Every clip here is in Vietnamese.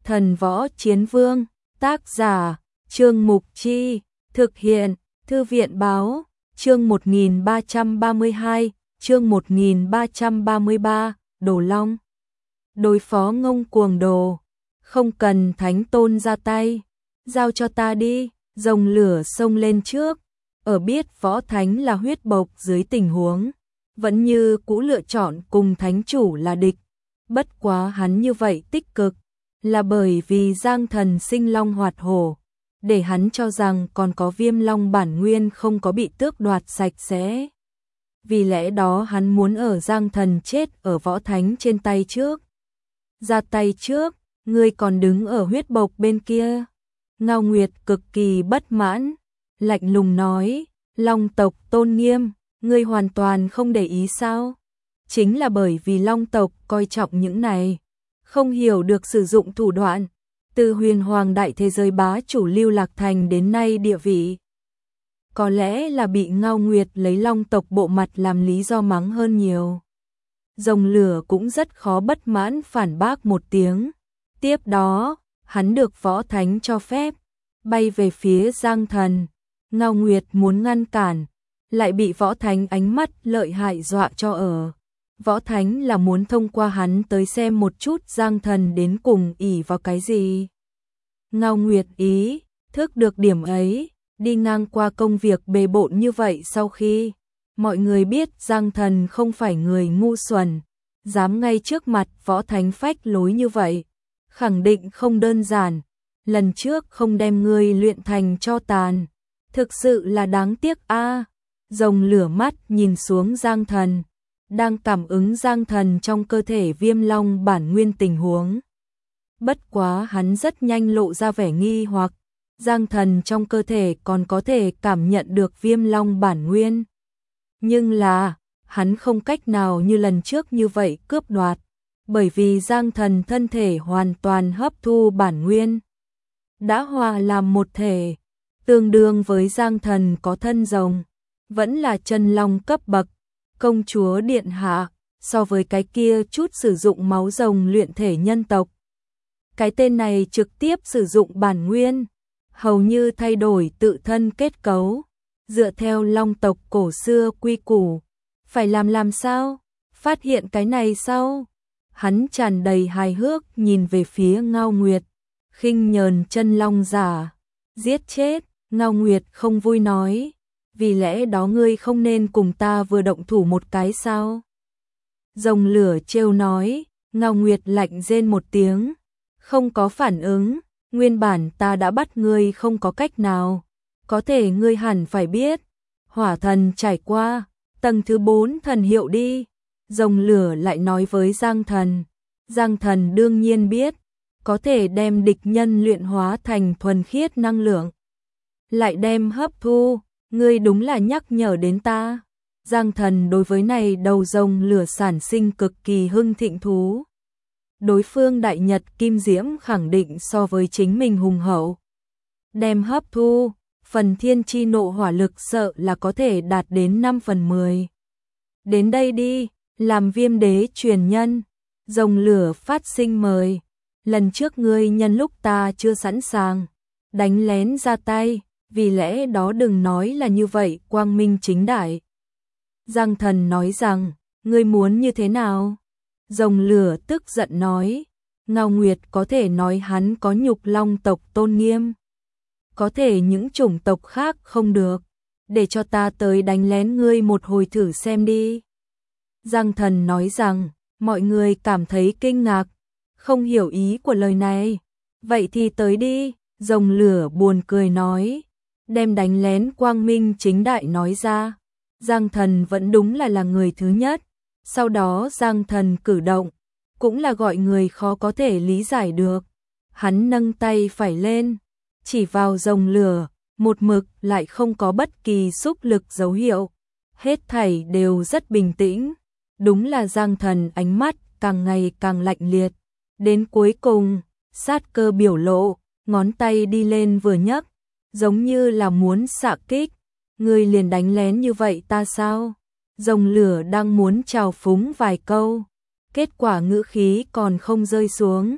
Thần Võ Chiến Vương, tác giả, Trương Mục Chi, thực hiện, Thư viện Báo, chương 1332, chương 1333, Đồ Long. Đối phó Ngông Cuồng Đồ, không cần Thánh Tôn ra tay, giao cho ta đi, rồng lửa xông lên trước, ở biết Võ Thánh là huyết bộc dưới tình huống, vẫn như cũ lựa chọn cùng Thánh Chủ là địch, bất quá hắn như vậy tích cực, là bởi vì Giang Thần sinh long hoạt hổ, để hắn cho rằng còn có Viêm Long bản nguyên không có bị tước đoạt sạch sẽ. Vì lẽ đó hắn muốn ở Giang Thần chết ở Võ Thánh trên tay trước. Ra tay trước, ngươi còn đứng ở huyết bộc bên kia. Ngao Nguyệt cực kỳ bất mãn, lạnh lùng nói, Long tộc tôn nghiêm, ngươi hoàn toàn không để ý sao? Chính là bởi vì Long tộc coi trọng những này, không hiểu được sử dụng thủ đoạn, từ huyền hoàng đại thế giới bá chủ Lưu Lạc Thành đến nay địa vị. Có lẽ là bị Ngao Nguyệt lấy Long tộc bộ mặt làm lý do mắng hơn nhiều. Rồng lửa cũng rất khó bất mãn phản bác một tiếng. Tiếp đó, hắn được Võ Thánh cho phép, bay về phía Giang Thần. Ngao Nguyệt muốn ngăn cản, lại bị Võ Thánh ánh mắt lợi hại dọa cho ở. Võ Thánh là muốn thông qua hắn tới xem một chút Giang Thần đến cùng ỷ vào cái gì. Ngao Nguyệt ý thức được điểm ấy, đi ngang qua công việc bề bộn như vậy sau khi mọi người biết Giang Thần không phải người ngu xuẩn, dám ngay trước mặt Võ Thánh phách lối như vậy, khẳng định không đơn giản, lần trước không đem ngươi luyện thành tro tàn, thực sự là đáng tiếc a. Rồng lửa mắt nhìn xuống Giang Thần, đang cảm ứng Giang Thần trong cơ thể Viêm Long bản nguyên tình huống. Bất quá hắn rất nhanh lộ ra vẻ nghi hoặc, Giang Thần trong cơ thể còn có thể cảm nhận được Viêm Long bản nguyên. Nhưng là, hắn không cách nào như lần trước như vậy cướp đoạt, bởi vì Giang Thần thân thể hoàn toàn hấp thu bản nguyên, đã hòa làm một thể, tương đương với Giang Thần có thân rồng, vẫn là chân long cấp bậc. Công chúa điện hạ, so với cái kia chút sử dụng máu rồng luyện thể nhân tộc, cái tên này trực tiếp sử dụng bản nguyên, hầu như thay đổi tự thân kết cấu, dựa theo Long tộc cổ xưa quy củ, phải làm sao? Phát hiện cái này sau, hắn tràn đầy hài hước nhìn về phía Ngao Nguyệt, khinh nhờn chân long giả, giết chết. Ngao Nguyệt không vui nói, vì lẽ đó ngươi không nên cùng ta vừa động thủ một cái sao? Rồng lửa trêu nói. Ngao Nguyệt lạnh rên một tiếng, không có phản ứng, nguyên bản ta đã bắt ngươi không có cách nào, có thể ngươi hẳn phải biết, hỏa thần trải qua, tầng thứ 4 thần hiệu đi. Rồng lửa lại nói với Giang Thần, Giang Thần đương nhiên biết, có thể đem địch nhân luyện hóa thành thuần khiết năng lượng, lại đem hấp thu. Ngươi đúng là nhắc nhở đến ta. Giang Thần đối với này đầu rồng lửa sản sinh cực kỳ hưng thịnh thú. Đối phương Đại Nhật Kim Diễm khẳng định so với chính mình hùng hậu. Đem hấp thu, phần thiên chi nộ hỏa lực sợ là có thể đạt đến 5/10. Đến đây đi, làm Viêm đế truyền nhân. Rồng lửa phát sinh mời. Lần trước ngươi nhân lúc ta chưa sẵn sàng, đánh lén ra tay. Vì lẽ đó đừng nói là như vậy quang minh chính đại. Giang Thần nói rằng, ngươi muốn như thế nào? Rồng lửa tức giận nói, Ngao Nguyệt có thể nói hắn có nhục Long tộc tôn nghiêm, có thể những chủng tộc khác không được, để cho ta tới đánh lén ngươi một hồi thử xem đi. Giang Thần nói rằng, mọi người cảm thấy kinh ngạc, không hiểu ý của lời này. Vậy thì tới đi. Rồng lửa buồn cười nói, đem đánh lén quang minh chính đại nói ra. Giang Thần vẫn đúng là người thứ nhất. Sau đó Giang Thần cử động, cũng là gọi người khó có thể lý giải được. Hắn nâng tay phải lên, chỉ vào rồng lửa, một mực lại không có bất kỳ xúc lực dấu hiệu. Hết thảy đều rất bình tĩnh. Đúng là Giang Thần ánh mắt càng ngày càng lạnh liệt. Đến cuối cùng, sát cơ biểu lộ, ngón tay đi lên vừa nhấc, giống như là muốn xạ kích. Ngươi liền đánh lén như vậy ta sao? Rồng lửa đang muốn chào phúng vài câu, kết quả ngữ khí còn không rơi xuống,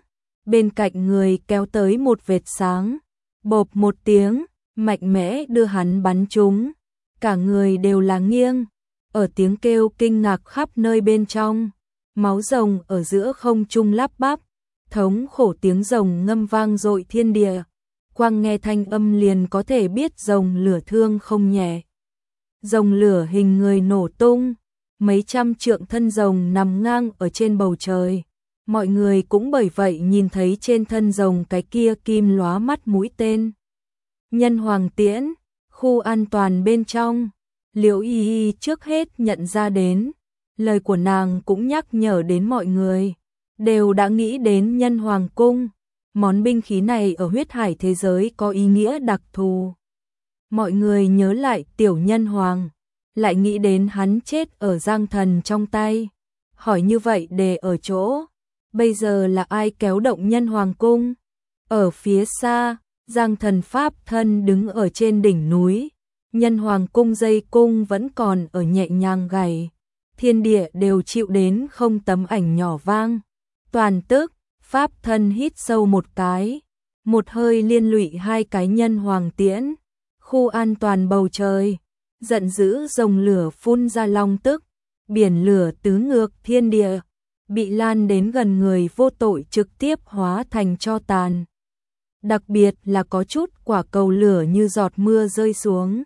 bên cạnh người kéo tới một vệt sáng, bộp một tiếng, mạnh mẽ đưa hắn bắn trúng. Cả người đều là nghiêng, ở tiếng kêu kinh ngạc khắp nơi bên trong, máu rồng ở giữa không trung lắp bắp, thống khổ tiếng rồng ngâm vang dội thiên địa. Quang nghe thanh âm liền có thể biết rồng lửa thương không nhẹ. Rồng lửa hình người nổ tung, mấy trăm trượng thân rồng nằm ngang ở trên bầu trời. Mọi người cũng bởi vậy nhìn thấy trên thân rồng cái kia kim lóa mắt mũi tên. Nhân hoàng tiễn, khu an toàn bên trong, Liễu Y Y trước hết nhận ra đến, lời của nàng cũng nhắc nhở đến mọi người, đều đã nghĩ đến nhân hoàng cung, món binh khí này ở huyết hải thế giới có ý nghĩa đặc thù. Mọi người nhớ lại tiểu nhân hoàng, lại nghĩ đến hắn chết ở Giang Thần trong tay, hỏi như vậy để ở chỗ, bây giờ là ai kéo động nhân hoàng cung? Ở phía xa, Giang Thần pháp thân đứng ở trên đỉnh núi, nhân hoàng cung dây cung vẫn còn ở nhẹ nhàng gảy, thiên địa đều chịu đến không tấm ảnh nhỏ vang. Toàn tức, pháp thân hít sâu một cái, một hơi liên lụy hai cái nhân hoàng tiễn, khu an toàn bầu trời, giận dữ rồng lửa phun ra long tức, biển lửa tứ ngược thiên địa, bị lan đến gần người vô tội trực tiếp hóa thành tro tàn. Đặc biệt là có chút quả cầu lửa như giọt mưa rơi xuống.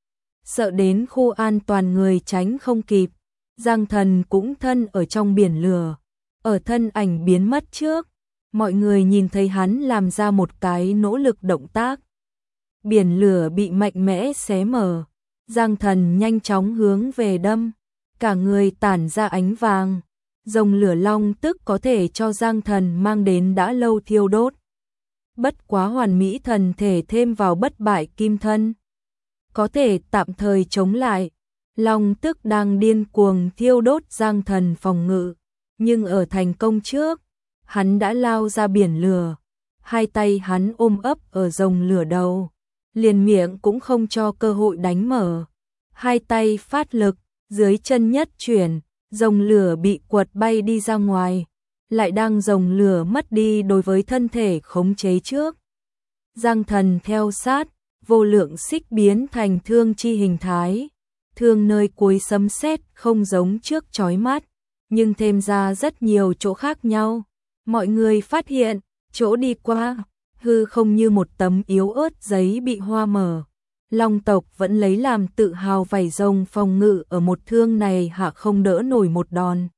Sợ đến khu an toàn người tránh không kịp, Giang Thần cũng thân ở trong biển lửa, ở thân ảnh biến mất trước, mọi người nhìn thấy hắn làm ra một cái nỗ lực động tác. Biển lửa bị mạnh mẽ xé mở, Giang Thần nhanh chóng hướng về đâm, cả người tản ra ánh vàng, rồng lửa long tức có thể cho Giang Thần mang đến đã lâu thiêu đốt. Bất quá hoàn mỹ thần thể thêm vào bất bại kim thân, có thể tạm thời chống lại. Long tức đang điên cuồng thiêu đốt Giang Thần phòng ngự, nhưng ở thành công trước, hắn đã lao ra biển lửa, hai tay hắn ôm ấp ở rồng lửa đầu, liền miệng cũng không cho cơ hội đánh mở. Hai tay phát lực, dưới chân nhất chuyển, rồng lửa bị quật bay đi ra ngoài, lại đang rồng lửa mất đi đối với thân thể khống chế trước. Giang Thần theo sát, vô lượng xích biến thành thương chi hình thái. Thương nơi cuối sấm sét không giống trước chói mắt, nhưng thêm ra rất nhiều chỗ khác nhau. Mọi người phát hiện, chỗ đi qua, hư không như một tấm yếu ớt giấy bị hoa mở. Long tộc vẫn lấy làm tự hào vảy rồng phòng ngự ở một thương này hạ không đỡ nổi một đòn.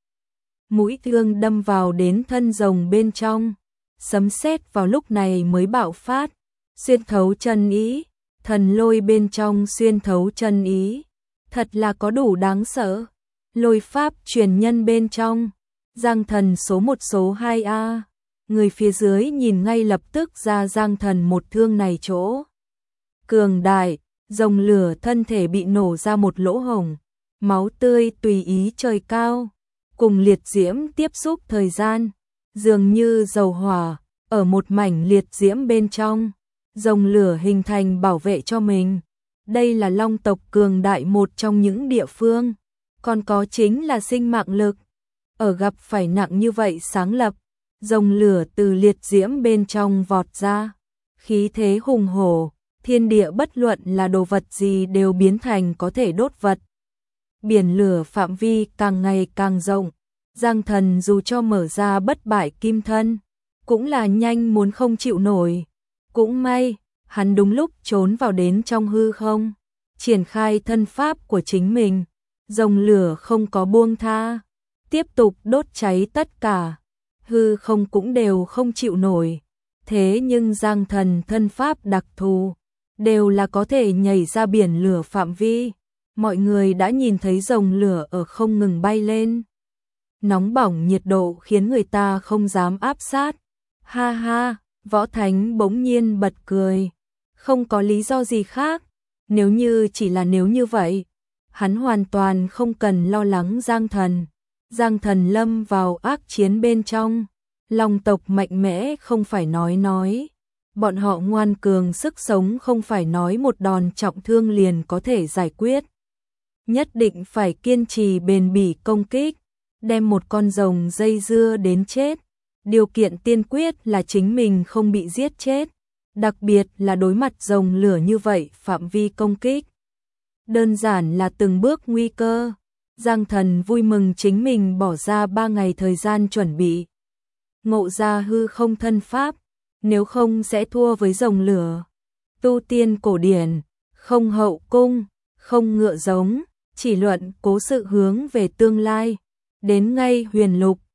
Mũi thương đâm vào đến thân rồng bên trong, sấm sét vào lúc này mới bạo phát, xuyên thấu chân ý, thần lôi bên trong xuyên thấu chân ý. Thật là có đủ đáng sợ. Lôi pháp truyền nhân bên trong, Giang Thần số 1 số 2A. Người phía dưới nhìn ngay lập tức ra Giang Thần một thương này chỗ cường đại, rồng lửa thân thể bị nổ ra một lỗ hổng, máu tươi tùy ý trời cao, cùng liệt diễm tiếp xúc thời gian, dường như dầu hỏa, ở một mảnh liệt diễm bên trong, rồng lửa hình thành bảo vệ cho mình. Đây là long tộc cường đại một trong những địa phương, còn có chính là sinh mạng lực. Ở gặp phải nặng như vậy sáng lập, rồng lửa từ liệt diễm bên trong vọt ra, khí thế hùng hổ, thiên địa bất luận là đồ vật gì đều biến thành có thể đốt vật. Biển lửa phạm vi càng ngày càng rộng, Giang Thần dù cho mở ra bất bại kim thân, cũng là nhanh muốn không chịu nổi. Cũng may, hắn đúng lúc trốn vào đến trong hư không, triển khai thân pháp của chính mình, rồng lửa không có buông tha, tiếp tục đốt cháy tất cả, hư không cũng đều không chịu nổi. Thế nhưng Giang Thần thân pháp đặc thù, đều là có thể nhảy ra biển lửa phạm vi, mọi người đã nhìn thấy rồng lửa ở không ngừng bay lên. Nóng bỏng nhiệt độ khiến người ta không dám áp sát. Ha ha, Võ Thánh bỗng nhiên bật cười. Không có lý do gì khác, nếu như chỉ là nếu như vậy, hắn hoàn toàn không cần lo lắng Giang Thần. Giang Thần lâm vào ác chiến bên trong, long tộc mạnh mẽ không phải nói, bọn họ ngoan cường sức sống không phải nói một đòn trọng thương liền có thể giải quyết. Nhất định phải kiên trì bền bỉ công kích, đem một con rồng dây dưa đến chết, Điều kiện tiên quyết là chính mình không bị giết chết, đặc biệt là đối mặt rồng lửa như vậy phạm vi công kích. Đơn giản là từng bước nguy cơ. Giang Thần vui mừng chính mình bỏ ra 3 ngày thời gian chuẩn bị. Ngộ ra hư không thân pháp, nếu không sẽ thua với rồng lửa. Tu tiên cổ điển, không hậu cung, không ngựa giống, chỉ luận cố sự hướng về tương lai. Đến ngay huyền lục,